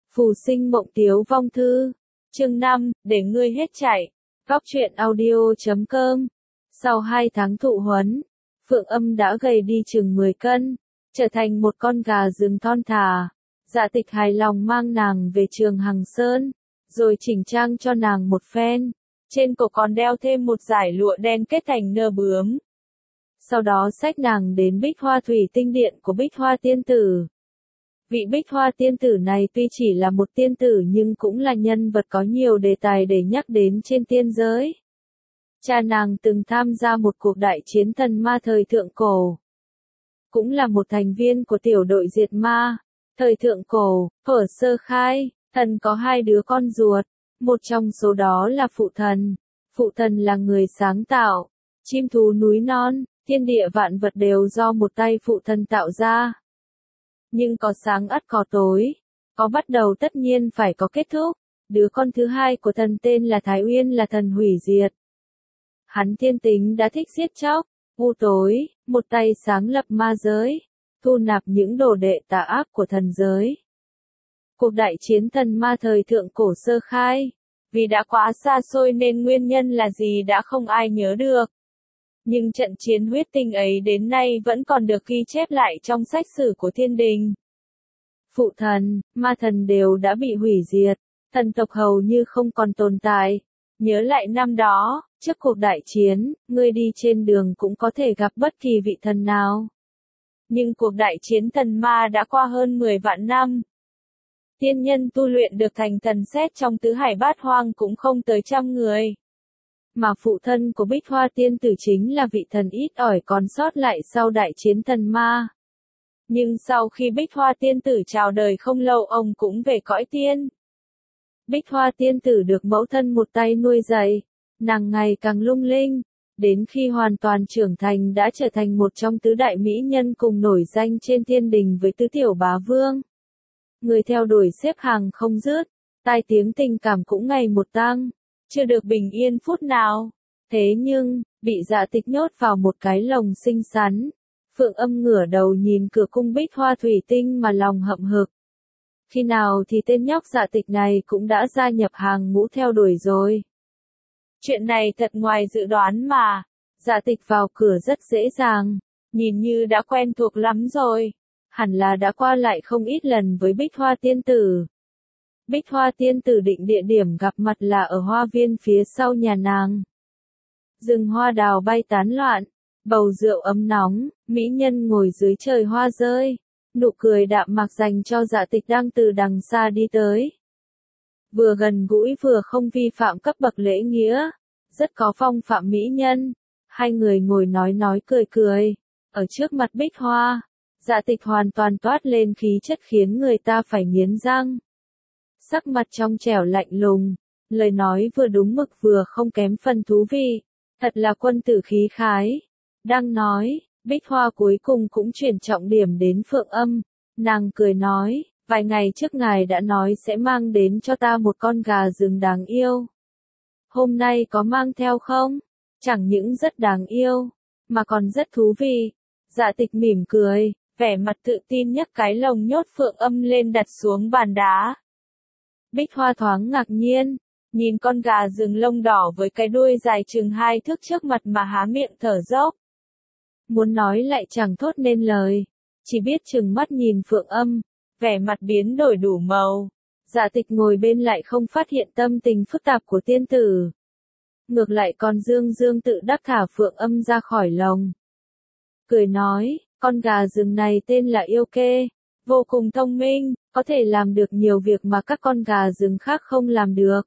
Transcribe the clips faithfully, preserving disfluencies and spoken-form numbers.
Phù sinh mộng tiếu vong thư. Chương năm, để ngươi hết chạy. Góc truyện audio chấm com. Sau hai tháng thụ huấn, Phượng Âm đã gầy đi chừng mười cân, trở thành một con gà rừng thon thả. Dạ Tịch hài lòng mang nàng về trường Hằng Sơn, rồi chỉnh trang cho nàng một phen. Trên cổ còn đeo thêm một dải lụa đen kết thành nơ bướm. Sau đó xách nàng đến Bích Hoa Thủy Tinh Điện của Bích Hoa Tiên Tử. Vị Bích Hoa Tiên Tử này tuy chỉ là một tiên tử nhưng cũng là nhân vật có nhiều đề tài để nhắc đến trên tiên giới. Cha nàng từng tham gia một cuộc đại chiến thần ma thời thượng cổ. Cũng là một thành viên của tiểu đội diệt ma. Thời thượng cổ, ở sơ khai, thần có hai đứa con ruột. Một trong số đó là phụ thần. Phụ thần là người sáng tạo. Chim thú núi non, thiên địa vạn vật đều do một tay phụ thần tạo ra. Nhưng có sáng ắt có tối, có bắt đầu tất nhiên phải có kết thúc. Đứa con thứ hai của thần tên là Thái Uyên là thần hủy diệt. Hắn thiên tính đã thích giết chóc, u tối, một tay sáng lập ma giới, thu nạp những đồ đệ tà ác của thần giới. Cuộc đại chiến thần ma thời thượng cổ sơ khai, vì đã quá xa xôi nên nguyên nhân là gì đã không ai nhớ được. Nhưng trận chiến huyết tinh ấy đến nay vẫn còn được ghi chép lại trong sách sử của thiên đình. Phụ thần, ma thần đều đã bị hủy diệt, thần tộc hầu như không còn tồn tại. Nhớ lại năm đó, trước cuộc đại chiến, ngươi đi trên đường cũng có thể gặp bất kỳ vị thần nào. Nhưng cuộc đại chiến thần ma đã qua hơn mười vạn năm. Tiên nhân tu luyện được thành thần xét trong tứ hải bát hoang cũng không tới trăm người. Mà phụ thân của Bích Hoa Tiên Tử chính là vị thần ít ỏi còn sót lại sau đại chiến thần ma. Nhưng sau khi Bích Hoa Tiên Tử chào đời không lâu ông cũng về cõi tiên. Bích Hoa Tiên Tử được mẫu thân một tay nuôi dạy, nàng ngày càng lung linh, đến khi hoàn toàn trưởng thành đã trở thành một trong tứ đại mỹ nhân cùng nổi danh trên thiên đình với tứ tiểu bá vương. Người theo đuổi xếp hàng không dứt, tai tiếng tình cảm cũng ngày một tăng, chưa được bình yên phút nào. Thế nhưng, bị Dạ Tịch nhốt vào một cái lồng xinh xắn, Phượng Âm ngửa đầu nhìn cửa cung Bích Hoa Thủy Tinh mà lòng hậm hực. Khi nào thì tên nhóc Dạ Tịch này cũng đã gia nhập hàng ngũ theo đuổi rồi. Chuyện này thật ngoài dự đoán mà. Dạ Tịch vào cửa rất dễ dàng, nhìn như đã quen thuộc lắm rồi. Hẳn là đã qua lại không ít lần với Bích Hoa Tiên Tử. Bích Hoa Tiên Tử định địa điểm gặp mặt là ở hoa viên phía sau nhà nàng. Rừng hoa đào bay tán loạn, bầu rượu ấm nóng, mỹ nhân ngồi dưới trời hoa rơi. Nụ cười đạm mạc dành cho Dạ Tịch đang từ đằng xa đi tới. Vừa gần gũi vừa không vi phạm cấp bậc lễ nghĩa, rất có phong phạm mỹ nhân. Hai người ngồi nói nói cười cười, ở trước mặt Bích Hoa, Dạ Tịch hoàn toàn toát lên khí chất khiến người ta phải nghiến răng. Sắc mặt trong trẻo lạnh lùng, lời nói vừa đúng mực vừa không kém phần thú vị, thật là quân tử khí khái. Đang nói, Bích Hoa cuối cùng cũng chuyển trọng điểm đến Phượng Âm, nàng cười nói, vài ngày trước ngài đã nói sẽ mang đến cho ta một con gà rừng đáng yêu. Hôm nay có mang theo không? Chẳng những rất đáng yêu, mà còn rất thú vị. Dạ Tịch mỉm cười, vẻ mặt tự tin nhấc cái lồng nhốt Phượng Âm lên đặt xuống bàn đá. Bích Hoa thoáng ngạc nhiên, nhìn con gà rừng lông đỏ với cái đuôi dài chừng hai thước trước mặt mà há miệng thở dốc. Muốn nói lại chẳng thốt nên lời, chỉ biết trừng mắt nhìn Phượng Âm, vẻ mặt biến đổi đủ màu. Dạ Tịch ngồi bên lại không phát hiện tâm tình phức tạp của tiên tử. Ngược lại còn dương dương tự đắc thả Phượng Âm ra khỏi lồng. Cười nói, con gà rừng này tên là Yêu Kê, vô cùng thông minh, có thể làm được nhiều việc mà các con gà rừng khác không làm được.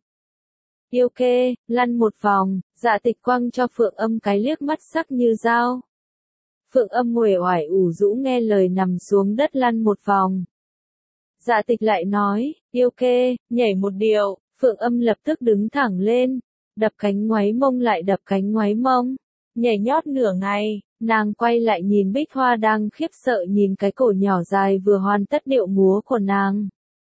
Yêu Kê, lăn một vòng, Dạ Tịch quăng cho Phượng Âm cái liếc mắt sắc như dao. Phượng Âm uể oải ủ rũ nghe lời nằm xuống đất lăn một vòng. Dạ Tịch lại nói, Yêu Kê, nhảy một điệu. Phượng Âm lập tức đứng thẳng lên, đập cánh ngoáy mông lại đập cánh ngoáy mông, nhảy nhót nửa ngày, nàng quay lại nhìn Bích Hoa đang khiếp sợ nhìn cái cổ nhỏ dài vừa hoàn tất điệu múa của nàng.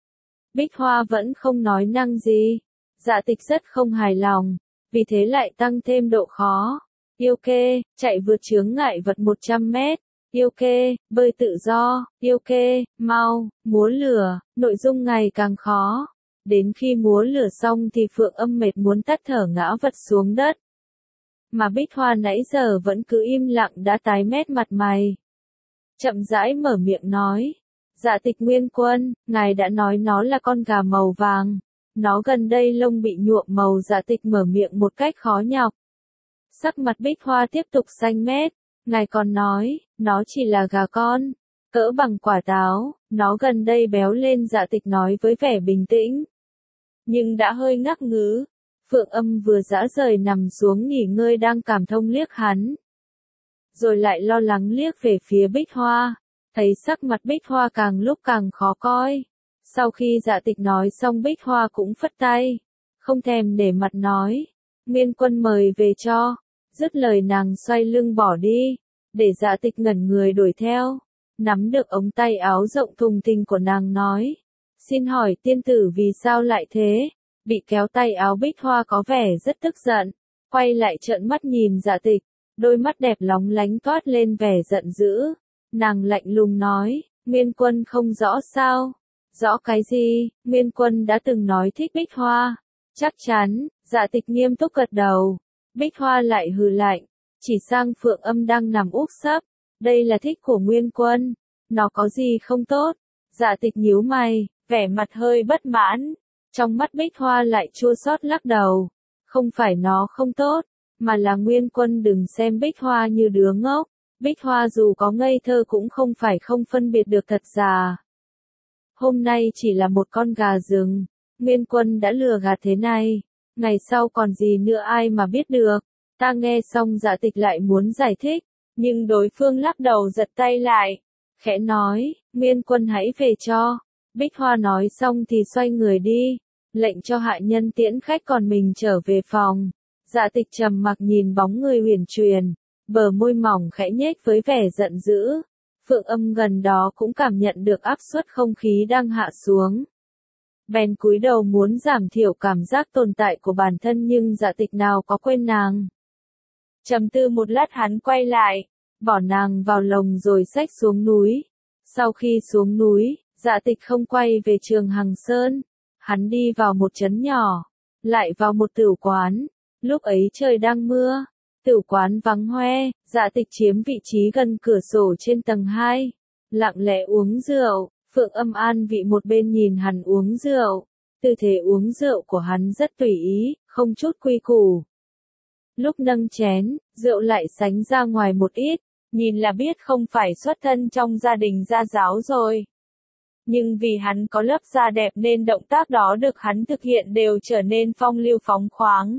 Bích Hoa vẫn không nói năng gì. Dạ Tịch rất không hài lòng, vì thế lại tăng thêm độ khó. Yêu Kê, chạy vượt chướng ngại vật một trăm mét, yêu kê, bơi tự do, yêu kê, mau, múa lửa, nội dung ngày càng khó. Đến khi múa lửa xong thì Phượng Âm mệt muốn tắt thở ngã vật xuống đất. Mà Bích Hoa nãy giờ vẫn cứ im lặng đã tái mét mặt mày. Chậm rãi mở miệng nói. Dạ Tịch Nguyên Quân, ngài đã nói nó là con gà màu vàng. Nó gần đây lông bị nhuộm màu. Dạ Tịch mở miệng một cách khó nhọc. Sắc mặt Bích Hoa tiếp tục xanh mét. Ngài còn nói, nó chỉ là gà con, cỡ bằng quả táo, nó gần đây béo lên. Dạ Tịch nói với vẻ bình tĩnh. Nhưng đã hơi ngắc ngứ. Phượng Âm vừa dã rời nằm xuống nghỉ ngơi đang cảm thông liếc hắn. Rồi lại lo lắng liếc về phía Bích Hoa. Thấy sắc mặt Bích Hoa càng lúc càng khó coi. Sau khi Dạ Tịch nói xong Bích Hoa cũng phất tay. Không thèm để mặt nói. Nguyên Quân mời về cho. Dứt lời nàng xoay lưng bỏ đi. Để Dạ Tịch ngẩn người đuổi theo. Nắm được ống tay áo rộng thùng thình của nàng nói. Xin hỏi tiên tử vì sao lại thế? Bị kéo tay áo Bích Hoa có vẻ rất tức giận. Quay lại trợn mắt nhìn Dạ Tịch. Đôi mắt đẹp lóng lánh toát lên vẻ giận dữ. Nàng lạnh lùng nói, Nguyên Quân không rõ sao? Rõ cái gì? Nguyên Quân đã từng nói thích Bích Hoa. Chắc chắn. Dạ Tịch nghiêm túc gật đầu. Bích Hoa lại hừ lạnh. Chỉ sang Phượng Âm đang nằm úp sấp. Đây là thích của Nguyên Quân. Nó có gì không tốt? Dạ Tịch nhíu mày, vẻ mặt hơi bất mãn. Trong mắt Bích Hoa lại chua xót lắc đầu. Không phải nó không tốt, mà là Nguyên Quân đừng xem Bích Hoa như đứa ngốc. Bích Hoa dù có ngây thơ cũng không phải không phân biệt được thật giả. Hôm nay chỉ là một con gà rừng. Nguyên Quân đã lừa gạt thế này. Ngày sau còn gì nữa ai mà biết được. Ta nghe xong Dạ Tịch lại muốn giải thích. Nhưng đối phương lắc đầu giật tay lại. Khẽ nói, Nguyên Quân hãy về cho. Bích Hoa nói xong thì xoay người đi. Lệnh cho hạ nhân tiễn khách còn mình trở về phòng. Dạ Tịch trầm mặc nhìn bóng người huyền truyền. Bờ môi mỏng khẽ nhếch với vẻ giận dữ. Phượng Âm gần đó cũng cảm nhận được áp suất không khí đang hạ xuống. Bèn cúi đầu muốn giảm thiểu cảm giác tồn tại của bản thân nhưng Dạ Tịch nào có quên nàng. Trầm tư một lát hắn quay lại, bỏ nàng vào lồng rồi xách xuống núi. Sau khi xuống núi, Dạ Tịch không quay về Trường Hằng Sơn. Hắn đi vào một trấn nhỏ, lại vào một tửu quán. Lúc ấy trời đang mưa. Tửu quán vắng hoe, Dạ Tịch chiếm vị trí gần cửa sổ trên tầng hai. Lặng lẽ uống rượu, Phượng Âm an vị một bên nhìn hắn uống rượu. Tư thế uống rượu của hắn rất tùy ý, không chút quy củ. Lúc nâng chén, rượu lại sánh ra ngoài một ít, nhìn là biết không phải xuất thân trong gia đình gia giáo rồi. Nhưng vì hắn có lớp da đẹp nên động tác đó được hắn thực hiện đều trở nên phong lưu phóng khoáng.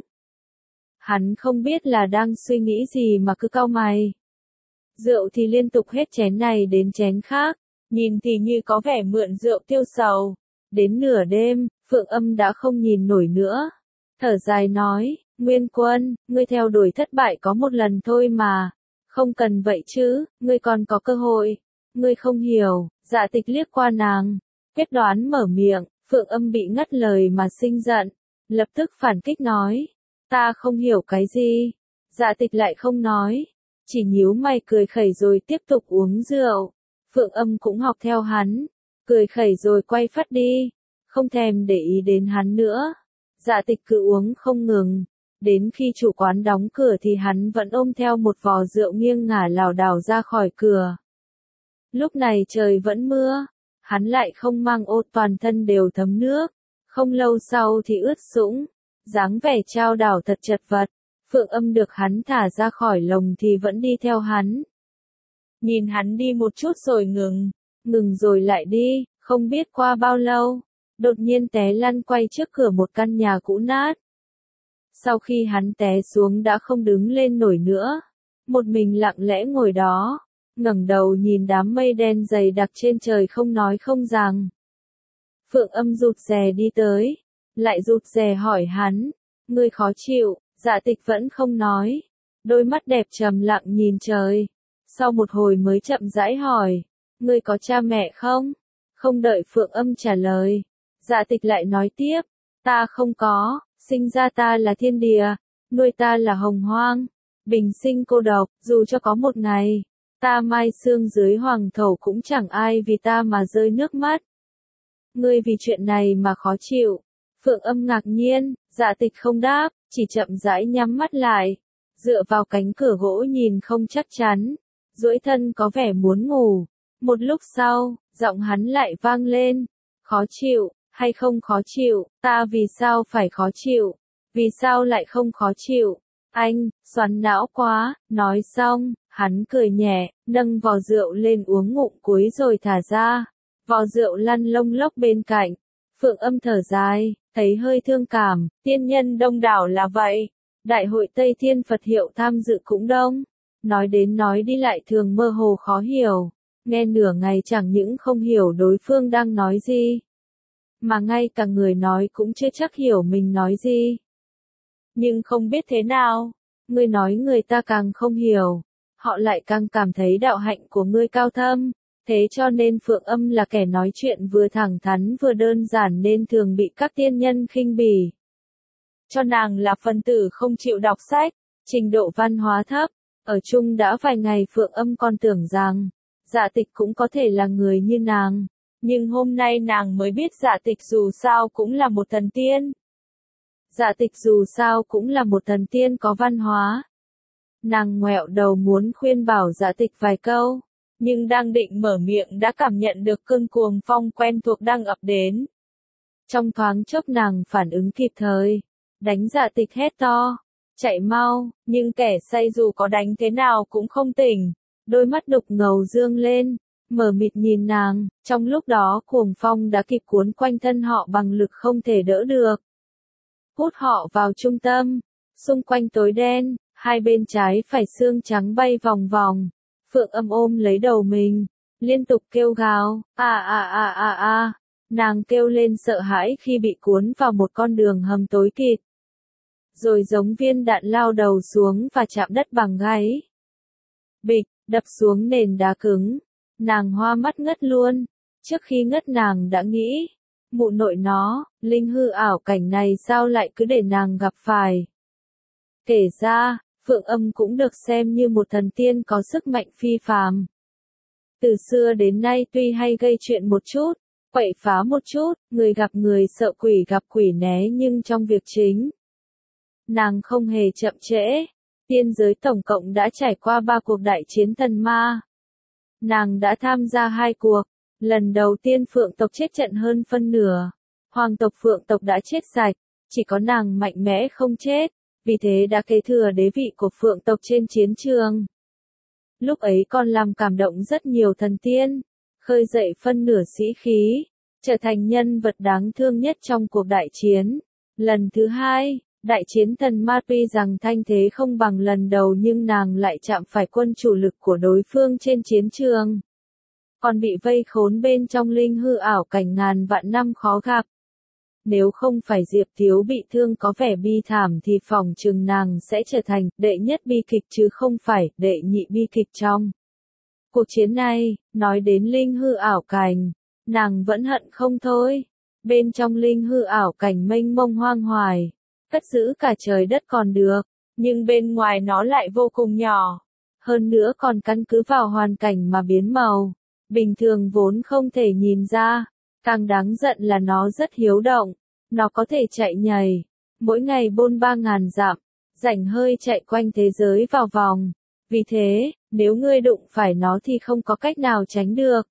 Hắn không biết là đang suy nghĩ gì mà cứ cau mày. Rượu thì liên tục hết chén này đến chén khác, nhìn thì như có vẻ mượn rượu tiêu sầu. Đến nửa đêm, Phượng Âm đã không nhìn nổi nữa. Thở dài nói, Nguyên Quân, ngươi theo đuổi thất bại có một lần thôi mà. Không cần vậy chứ, ngươi còn có cơ hội. Ngươi không hiểu. Dạ Tịch liếc qua nàng. Quyết đoán mở miệng, Phượng Âm bị ngắt lời mà sinh giận. Lập tức phản kích nói. Ta không hiểu cái gì. Dạ Tịch lại không nói. Chỉ nhíu mày cười khẩy rồi tiếp tục uống rượu. Phượng Âm cũng học theo hắn. Cười khẩy rồi quay phát đi. Không thèm để ý đến hắn nữa. Dạ Tịch cứ uống không ngừng. Đến khi chủ quán đóng cửa thì hắn vẫn ôm theo một vò rượu nghiêng ngả lảo đảo ra khỏi cửa. Lúc này trời vẫn mưa. Hắn lại không mang ô, toàn thân đều thấm nước. Không lâu sau thì ướt sũng. Dáng vẻ chao đảo thật chật vật. Phượng Âm được hắn thả ra khỏi lồng thì vẫn đi theo hắn. Nhìn hắn đi một chút rồi ngừng. Ngừng rồi lại đi. Không biết qua bao lâu. Đột nhiên té lăn quay trước cửa một căn nhà cũ nát. Sau khi hắn té xuống đã không đứng lên nổi nữa. Một mình lặng lẽ ngồi đó. Ngẩng đầu nhìn đám mây đen dày đặc trên trời không nói không rằng. Phượng Âm rụt rè đi tới. Lại rụt rè hỏi hắn. Ngươi khó chịu. Dạ Tịch vẫn không nói. Đôi mắt đẹp trầm lặng nhìn trời. Sau một hồi mới chậm rãi hỏi. Ngươi có cha mẹ không? Không đợi Phượng Âm trả lời. Dạ Tịch lại nói tiếp. Ta không có. Sinh ra ta là thiên địa. Nuôi ta là hồng hoang. Bình sinh cô độc. Dù cho có một ngày Ta mai xương dưới hoàng thổ cũng chẳng ai vì ta mà rơi nước mắt. Ngươi vì chuyện này mà khó chịu. Phượng Âm ngạc nhiên, Dạ Tịch không đáp, chỉ chậm rãi nhắm mắt lại, dựa vào cánh cửa gỗ nhìn không chắc chắn, duỗi thân có vẻ muốn ngủ. Một lúc sau, giọng hắn lại vang lên, khó chịu, hay không khó chịu, ta vì sao phải khó chịu, vì sao lại không khó chịu, anh, xoắn não quá, nói xong, hắn cười nhẹ, nâng vò rượu lên uống ngụm cuối rồi thả ra, vò rượu lăn lông lốc bên cạnh. Phượng Âm thở dài, thấy hơi thương cảm, tiên nhân đông đảo là vậy, đại hội Tây Thiên Phật hiệu tham dự cũng đông, nói đến nói đi lại thường mơ hồ khó hiểu, nghe nửa ngày chẳng những không hiểu đối phương đang nói gì, mà ngay cả người nói cũng chưa chắc hiểu mình nói gì. Nhưng không biết thế nào, ngươi nói người ta càng không hiểu, họ lại càng cảm thấy đạo hạnh của ngươi cao thâm. Thế cho nên Phượng Âm là kẻ nói chuyện vừa thẳng thắn vừa đơn giản nên thường bị các tiên nhân khinh bỉ. Cho nàng là phần tử không chịu đọc sách, trình độ văn hóa thấp, ở chung đã vài ngày Phượng Âm còn tưởng rằng, Dạ Tịch cũng có thể là người như nàng, nhưng hôm nay nàng mới biết Dạ Tịch dù sao cũng là một thần tiên. Dạ Tịch dù sao cũng là một thần tiên có văn hóa. Nàng ngoẹo đầu muốn khuyên bảo Dạ Tịch vài câu. Nhưng đang định mở miệng đã cảm nhận được cơn cuồng phong quen thuộc đang ập đến. Trong thoáng chốc nàng phản ứng kịp thời, đánh Dạ Tịch hét to, chạy mau, nhưng kẻ say dù có đánh thế nào cũng không tỉnh, đôi mắt đục ngầu dương lên, mờ mịt nhìn nàng, trong lúc đó cuồng phong đã kịp cuốn quanh thân họ bằng lực không thể đỡ được. Hút họ vào trung tâm, xung quanh tối đen, hai bên trái phải xương trắng bay vòng vòng. Phượng Âm ôm lấy đầu mình, liên tục kêu gào, a a a a a, nàng kêu lên sợ hãi khi bị cuốn vào một con đường hầm tối kịt. Rồi giống viên đạn lao đầu xuống và chạm đất bằng gáy. Bịch, đập xuống nền đá cứng, nàng hoa mắt ngất luôn, trước khi ngất nàng đã nghĩ, mụ nội nó, linh hư ảo cảnh này sao lại cứ để nàng gặp phải. Kể ra, Phượng Âm cũng được xem như một thần tiên có sức mạnh phi phàm. Từ xưa đến nay tuy hay gây chuyện một chút, quậy phá một chút, người gặp người sợ quỷ gặp quỷ né nhưng trong việc chính, nàng không hề chậm trễ. Tiên giới tổng cộng đã trải qua ba cuộc đại chiến thần ma. Nàng đã tham gia hai cuộc, lần đầu tiên Phượng tộc chết trận hơn phân nửa, Hoàng tộc Phượng tộc đã chết sạch, chỉ có nàng mạnh mẽ không chết. Vì thế đã kế thừa đế vị của Phượng tộc trên chiến trường. Lúc ấy còn làm cảm động rất nhiều thần tiên, khơi dậy phân nửa sĩ khí, trở thành nhân vật đáng thương nhất trong cuộc đại chiến. Lần thứ hai, đại chiến thần ma tuy rằng thanh thế không bằng lần đầu nhưng nàng lại chạm phải quân chủ lực của đối phương trên chiến trường. Còn bị vây khốn bên trong linh hư ảo cảnh ngàn vạn năm khó gặp. Nếu không phải Diệp Thiếu bị thương có vẻ bi thảm thì phòng chừng nàng sẽ trở thành đệ nhất bi kịch chứ không phải đệ nhị bi kịch trong cuộc chiến này. Nói đến linh hư ảo cảnh, nàng vẫn hận không thôi. Bên trong linh hư ảo cảnh mênh mông hoang hoài, cất giữ cả trời đất còn được, nhưng bên ngoài nó lại vô cùng nhỏ. Hơn nữa còn căn cứ vào hoàn cảnh mà biến màu, bình thường vốn không thể nhìn ra. Càng đáng giận là nó rất hiếu động, nó có thể chạy nhảy, mỗi ngày bôn ba ngàn dặm, rảnh hơi chạy quanh thế giới vào vòng. Vì thế, nếu ngươi đụng phải nó thì không có cách nào tránh được.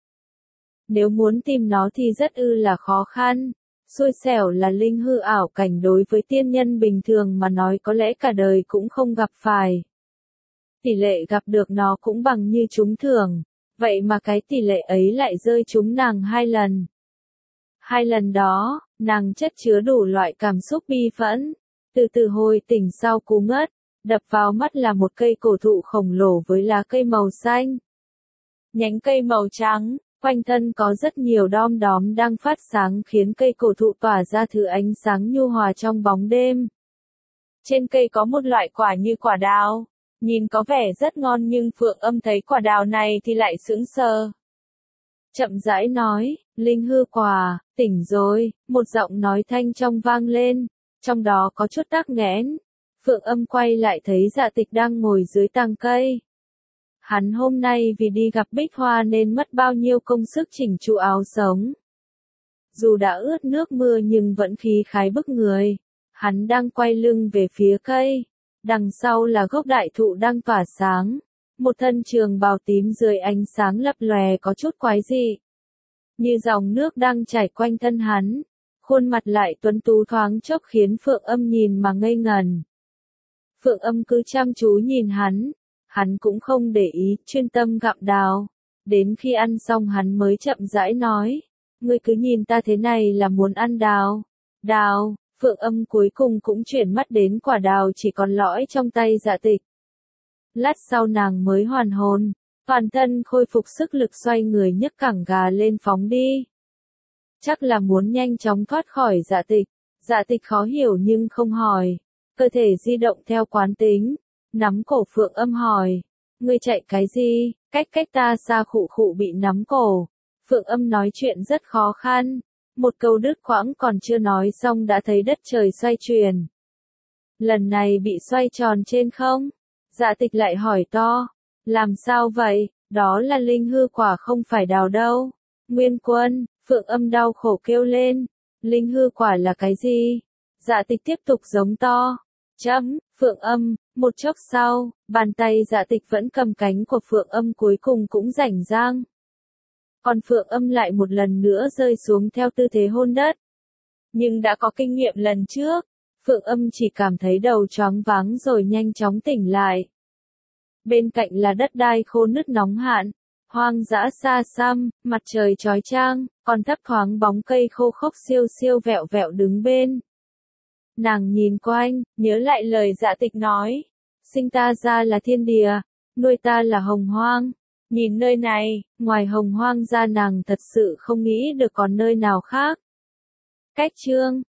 Nếu muốn tìm nó thì rất ư là khó khăn. Xui xẻo là linh hư ảo cảnh đối với tiên nhân bình thường mà nói có lẽ cả đời cũng không gặp phải. Tỷ lệ gặp được nó cũng bằng như trúng thưởng, vậy mà cái tỷ lệ ấy lại rơi trúng nàng hai lần. Hai lần đó, nàng chất chứa đủ loại cảm xúc bi phẫn, từ từ hồi tỉnh sau cú ngất, đập vào mắt là một cây cổ thụ khổng lồ với lá cây màu xanh. Nhánh cây màu trắng, quanh thân có rất nhiều đom đóm đang phát sáng khiến cây cổ thụ tỏa ra thứ ánh sáng nhu hòa trong bóng đêm. Trên cây có một loại quả như quả đào, nhìn có vẻ rất ngon nhưng Phượng Âm thấy quả đào này thì lại sững sờ. Chậm rãi nói, linh hư quả, tỉnh rồi, một giọng nói thanh trong vang lên, trong đó có chút tắc nghẽn. Phượng Âm quay lại thấy Dạ Tịch đang ngồi dưới tàng cây. Hắn hôm nay vì đi gặp Bích Hoa nên mất bao nhiêu công sức chỉnh chu áo sống. Dù đã ướt nước mưa nhưng vẫn khí khái bức người. Hắn đang quay lưng về phía cây. Đằng sau là gốc đại thụ đang tỏa sáng. Một thân trường bào tím dưới ánh sáng lập lòe có chút quái dị. Như dòng nước đang chảy quanh thân hắn. Khuôn mặt lại tuấn tú thoáng chốc khiến Phượng Âm nhìn mà ngây ngần. Phượng Âm cứ chăm chú nhìn hắn. Hắn cũng không để ý, chuyên tâm gặm đào. Đến khi ăn xong hắn mới chậm rãi nói. Ngươi cứ nhìn ta thế này là muốn ăn đào. Đào, Phượng Âm cuối cùng cũng chuyển mắt đến quả đào chỉ còn lõi trong tay Dạ Tịch. Lát sau nàng mới hoàn hồn, toàn thân khôi phục sức lực xoay người nhấc cẳng gà lên phóng đi. Chắc là muốn nhanh chóng thoát khỏi Dạ Tịch. Dạ Tịch khó hiểu nhưng không hỏi. Cơ thể di động theo quán tính. Nắm cổ Phượng Âm hỏi. Ngươi chạy cái gì? Cách cách ta xa khụ khụ bị nắm cổ. Phượng Âm nói chuyện rất khó khăn. Một câu đứt quãng còn chưa nói xong đã thấy đất trời xoay chuyển. Lần này bị xoay tròn trên không? Dạ Tịch lại hỏi to. Làm sao vậy? Đó là linh hư quả không phải đào đâu. Nguyên Quân, Phượng Âm đau khổ kêu lên. Linh hư quả là cái gì? Dạ Tịch tiếp tục giống to. Chấm, Phượng Âm, một chốc sau, bàn tay Dạ Tịch vẫn cầm cánh của Phượng Âm cuối cùng cũng rảnh rang. Còn Phượng Âm lại một lần nữa rơi xuống theo tư thế hôn đất. Nhưng đã có kinh nghiệm lần trước, Phượng Âm chỉ cảm thấy đầu choáng váng rồi nhanh chóng tỉnh lại. Bên cạnh là đất đai khô nứt nóng hạn, hoang dã xa xăm, mặt trời chói chang, còn thấp thoáng bóng cây khô khốc siêu siêu vẹo vẹo đứng bên. Nàng nhìn quanh, nhớ lại lời Dạ Tịch nói. Sinh ta ra là thiên địa, nuôi ta là hồng hoang. Nhìn nơi này, ngoài hồng hoang ra nàng thật sự không nghĩ được còn nơi nào khác. Cách chương